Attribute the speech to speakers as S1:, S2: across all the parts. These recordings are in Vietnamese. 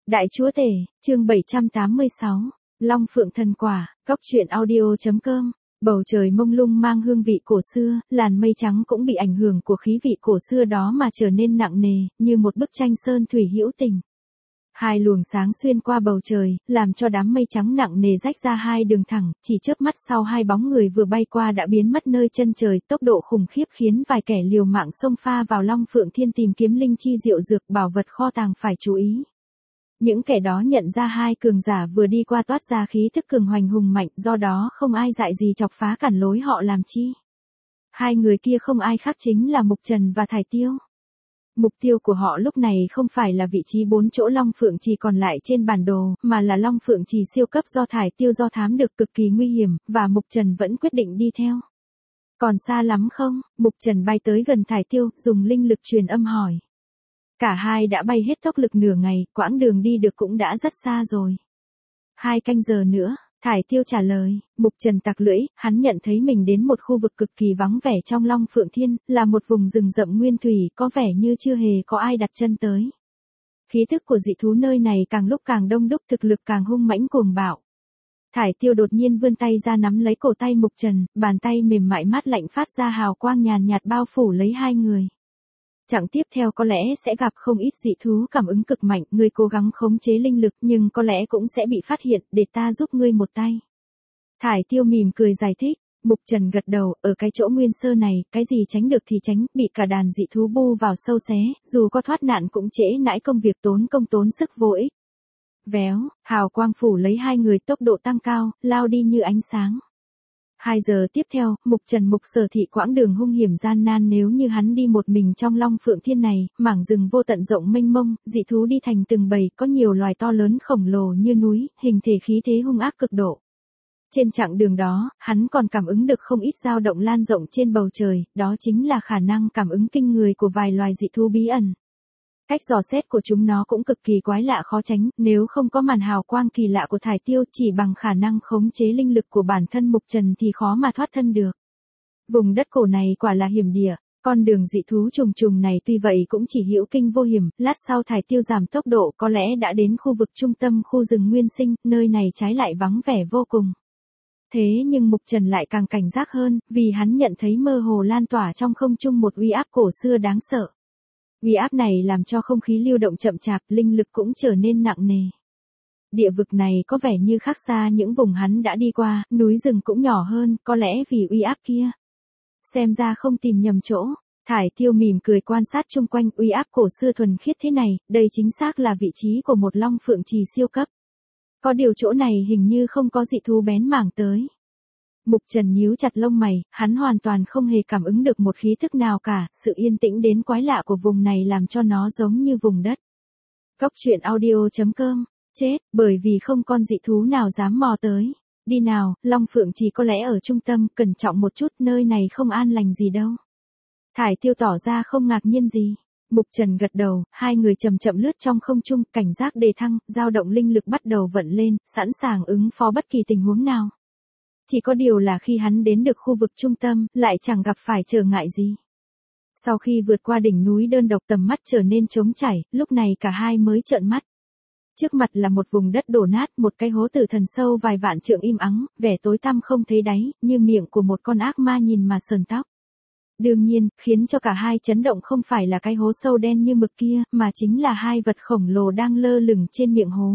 S1: Đại chúa tể, chương 786, Long Phượng thần quả, góc truyện audio.com. Bầu trời mông lung mang hương vị cổ xưa, làn mây trắng cũng bị ảnh hưởng của khí vị cổ xưa đó mà trở nên nặng nề, như một bức tranh sơn thủy hữu tình. Hai luồng sáng xuyên qua bầu trời, làm cho đám mây trắng nặng nề rách ra hai đường thẳng, chỉ chớp mắt sau hai bóng người vừa bay qua đã biến mất nơi chân trời, tốc độ khủng khiếp khiến vài kẻ liều mạng xông pha vào Long Phượng Thiên tìm kiếm linh chi diệu dược bảo vật kho tàng phải chú ý. Những kẻ đó nhận ra hai cường giả vừa đi qua toát ra khí thức cường hoành hùng mạnh, do đó không ai dại gì chọc phá cản lối họ làm chi. Hai người kia không ai khác chính là Mục Trần và Thải Tiêu. Mục tiêu của họ lúc này không phải là vị trí 4 chỗ Long Phượng Trì còn lại trên bản đồ, mà là Long Phượng Trì siêu cấp do Thải Tiêu do thám được cực kỳ nguy hiểm, và Mục Trần vẫn quyết định đi theo. Còn xa lắm không? Mục Trần bay tới gần Thải Tiêu, dùng linh lực truyền âm hỏi. Cả hai đã bay hết tốc lực nửa ngày, quãng đường đi được cũng đã rất xa rồi. 2 canh giờ nữa, Thải Tiêu trả lời. Mục Trần tặc lưỡi, hắn nhận thấy mình đến một khu vực cực kỳ vắng vẻ trong Long Phượng Thiên, là một vùng rừng rậm nguyên thủy, có vẻ như chưa hề có ai đặt chân tới. Khí thức của dị thú nơi này càng lúc càng đông đúc, thực lực càng hung mãnh cuồng bạo. Thải Tiêu đột nhiên vươn tay ra nắm lấy cổ tay Mục Trần, bàn tay mềm mại mát lạnh phát ra hào quang nhàn nhạt bao phủ lấy hai người. Chặng tiếp theo có lẽ sẽ gặp không ít dị thú cảm ứng cực mạnh, ngươi cố gắng khống chế linh lực nhưng có lẽ cũng sẽ bị phát hiện, để ta giúp ngươi một tay. Thải Tiêu mỉm cười giải thích. Mục Trần gật đầu, ở cái chỗ nguyên sơ này, cái gì tránh được thì tránh, bị cả đàn dị thú bu vào sâu xé, dù có thoát nạn cũng trễ nãi công việc tốn công tốn sức vô ích. Véo, hào quang phủ lấy hai người, tốc độ tăng cao, lao đi như ánh sáng. 2 giờ tiếp theo, Mục Trần Mục Sở thị quãng đường hung hiểm gian nan nếu như hắn đi một mình trong Long Phượng Thiên này, mảng rừng vô tận rộng mênh mông, dị thú đi thành từng bầy, có nhiều loài to lớn khổng lồ như núi, hình thể khí thế hung ác cực độ. Trên chặng đường đó, hắn còn cảm ứng được không ít dao động lan rộng trên bầu trời, đó chính là khả năng cảm ứng kinh người của vài loài dị thú bí ẩn. Cách dò xét của chúng nó cũng cực kỳ quái lạ khó tránh, nếu không có màn hào quang kỳ lạ của Thải Tiêu chỉ bằng khả năng khống chế linh lực của bản thân Mục Trần thì khó mà thoát thân được. Vùng đất cổ này quả là hiểm địa, con đường dị thú trùng trùng này tuy vậy cũng chỉ hữu kinh vô hiểm, lát sau Thải Tiêu giảm tốc độ có lẽ đã đến khu vực trung tâm khu rừng nguyên sinh, nơi này trái lại vắng vẻ vô cùng. Thế nhưng Mục Trần lại càng cảnh giác hơn, vì hắn nhận thấy mơ hồ lan tỏa trong không trung một uy áp cổ xưa đáng sợ. Uy áp này làm cho không khí lưu động chậm chạp, linh lực cũng trở nên nặng nề. Địa vực này có vẻ như khác xa những vùng hắn đã đi qua, núi rừng cũng nhỏ hơn, có lẽ vì uy áp kia. Xem ra không tìm nhầm chỗ. Thải Tiêu mỉm cười quan sát chung quanh, uy áp cổ xưa thuần khiết thế này, đây chính xác là vị trí của một Long Phượng Trì siêu cấp. Có điều chỗ này hình như không có dị thú bén mảng tới. Mục Trần nhíu chặt lông mày, hắn hoàn toàn không hề cảm ứng được một khí thức nào cả, sự yên tĩnh đến quái lạ của vùng này làm cho nó giống như vùng đất. Góc truyện audio.com, chết, bởi vì không con dị thú nào dám mò tới. Đi nào, Long Phượng chỉ có lẽ ở trung tâm, cẩn trọng một chút, nơi này không an lành gì đâu. Thải Tiêu tỏ ra không ngạc nhiên gì. Mục Trần gật đầu, hai người chậm chậm lướt trong không trung, cảnh giác đề thăng, dao động linh lực bắt đầu vận lên, sẵn sàng ứng phó bất kỳ tình huống nào. Chỉ có điều là khi hắn đến được khu vực trung tâm, lại chẳng gặp phải trở ngại gì. Sau khi vượt qua đỉnh núi đơn độc tầm mắt trở nên trống trải, lúc này cả hai mới trợn mắt. Trước mặt là một vùng đất đổ nát, một cái hố tử thần sâu vài vạn trượng im ắng, vẻ tối tăm không thấy đáy, như miệng của một con ác ma nhìn mà sờn tóc. Đương nhiên, khiến cho cả hai chấn động không phải là cái hố sâu đen như mực kia, mà chính là hai vật khổng lồ đang lơ lửng trên miệng hố.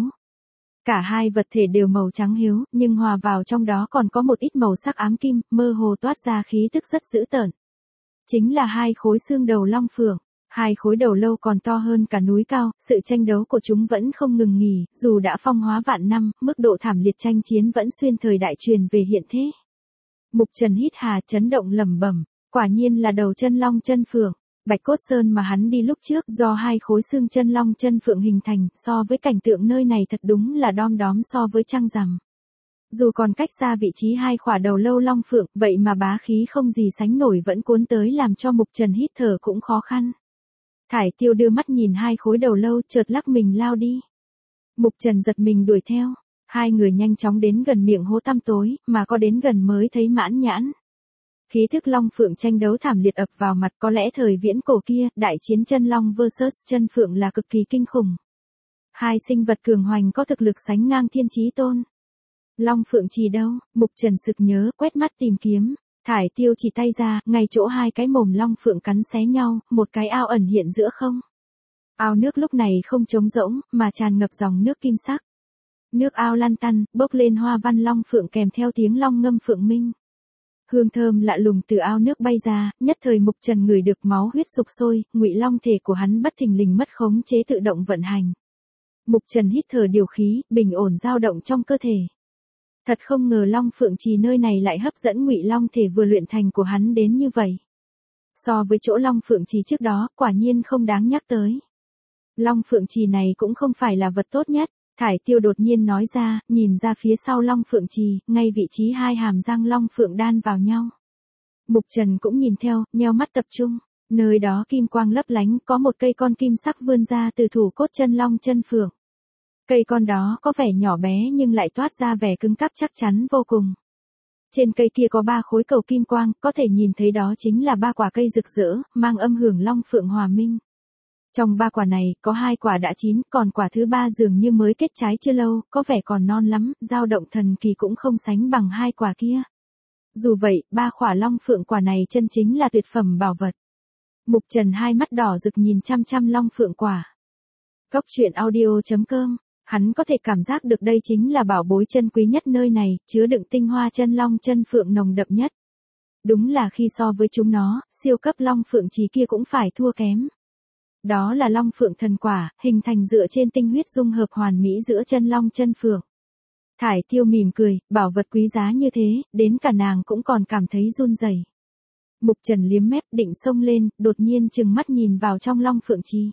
S1: Cả hai vật thể đều màu trắng hiếu, nhưng hòa vào trong đó còn có một ít màu sắc ám kim, mơ hồ toát ra khí tức rất dữ tợn. Chính là hai khối xương đầu Long Phượng. Hai khối đầu lâu còn to hơn cả núi cao, sự tranh đấu của chúng vẫn không ngừng nghỉ, dù đã phong hóa vạn năm, mức độ thảm liệt tranh chiến vẫn xuyên thời đại truyền về hiện thế. Mục Trần hít hà chấn động lẩm bẩm, quả nhiên là đầu chân long chân phượng. Bạch Cốt Sơn mà hắn đi lúc trước do hai khối xương chân long chân phượng hình thành, so với cảnh tượng nơi này thật đúng là đom đóm so với trăng rằm. Dù còn cách xa vị trí hai khỏa đầu lâu long phượng, vậy mà bá khí không gì sánh nổi vẫn cuốn tới làm cho Mục Trần hít thở cũng khó khăn. Thải Tiêu đưa mắt nhìn hai khối đầu lâu, chợt lắc mình lao đi. Mục Trần giật mình đuổi theo. Hai người nhanh chóng đến gần miệng hố tăm tối, mà có đến gần mới thấy mãn nhãn. Khí thức Long Phượng tranh đấu thảm liệt ập vào mặt, có lẽ thời viễn cổ kia, đại chiến chân Long vs chân Phượng là cực kỳ kinh khủng. Hai sinh vật cường hoành có thực lực sánh ngang Thiên Chí Tôn. Long Phượng Trì đâu? Mục Trần sực nhớ, quét mắt tìm kiếm. Thải Tiêu chỉ tay ra, ngay chỗ hai cái mồm Long Phượng cắn xé nhau, một cái ao ẩn hiện giữa không. Ao nước lúc này không trống rỗng, mà tràn ngập dòng nước kim sắc. Nước ao lăn tăn, bốc lên hoa văn long phượng kèm theo tiếng long ngâm phượng minh. Hương thơm lạ lùng từ ao nước bay ra, nhất thời Mục Trần ngửi được máu huyết sục sôi, ngụy long thể của hắn bất thình lình mất khống chế tự động vận hành. Mục Trần hít thở điều khí, bình ổn dao động trong cơ thể. Thật không ngờ Long Phượng Trì nơi này lại hấp dẫn ngụy long thể vừa luyện thành của hắn đến như vậy. So với chỗ Long Phượng Trì trước đó, quả nhiên không đáng nhắc tới. Long Phượng Trì này cũng không phải là vật tốt nhất. Thải Tiêu đột nhiên nói ra, nhìn ra phía sau Long Phượng Trì, ngay vị trí hai hàm răng Long Phượng đan vào nhau. Mục Trần cũng nhìn theo, nheo mắt tập trung. Nơi đó kim quang lấp lánh, có một cây con kim sắc vươn ra từ thủ cốt chân Long chân Phượng. Cây con đó có vẻ nhỏ bé nhưng lại toát ra vẻ cứng cáp chắc chắn vô cùng. Trên cây kia có 3 khối cầu kim quang, có thể nhìn thấy đó chính là 3 quả cây rực rỡ, mang âm hưởng Long Phượng hòa minh. Trong 3 quả này, có 2 quả đã chín, còn quả thứ 3 dường như mới kết trái chưa lâu, có vẻ còn non lắm, dao động thần kỳ cũng không sánh bằng 2 quả kia. Dù vậy, 3 quả Long Phượng quả này chân chính là tuyệt phẩm bảo vật. Mục Trần hai mắt đỏ rực nhìn chăm chăm Long Phượng quả. Cốc truyện audio.com, hắn có thể cảm giác được đây chính là bảo bối chân quý nhất nơi này, chứa đựng tinh hoa chân Long chân Phượng nồng đậm nhất. Đúng là khi so với chúng nó, siêu cấp Long Phượng Trì kia cũng phải thua kém. Đó là Long Phượng thần quả, hình thành dựa trên tinh huyết dung hợp hoàn mỹ giữa chân Long chân Phượng. Thải Tiêu mỉm cười, bảo vật quý giá như thế, đến cả nàng cũng còn cảm thấy run rẩy. Mục Trần liếm mép định xông lên, đột nhiên trừng mắt nhìn vào trong Long Phượng Trì.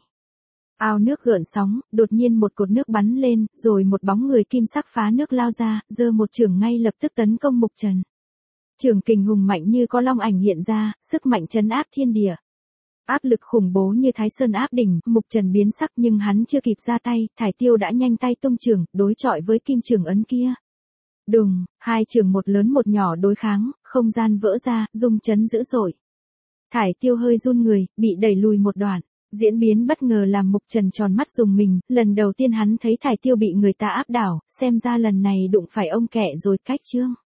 S1: Ao nước gợn sóng, đột nhiên một cột nước bắn lên, rồi một bóng người kim sắc phá nước lao ra, giơ một chưởng ngay lập tức tấn công Mục Trần. Chưởng kình hùng mạnh như có long ảnh hiện ra, sức mạnh trấn áp thiên địa. Áp lực khủng bố như Thái Sơn áp đỉnh, Mục Trần biến sắc nhưng hắn chưa kịp ra tay, Thải Tiêu đã nhanh tay tung chưởng, đối chọi với kim chưởng ấn kia. Đùng, hai chưởng một lớn một nhỏ đối kháng, không gian vỡ ra, rung chấn dữ dội. Thải Tiêu hơi run người, bị đẩy lùi một đoạn. Diễn biến bất ngờ làm Mục Trần tròn mắt rùng mình, lần đầu tiên hắn thấy Thải Tiêu bị người ta áp đảo, xem ra lần này đụng phải ông kẹ rồi cách chương.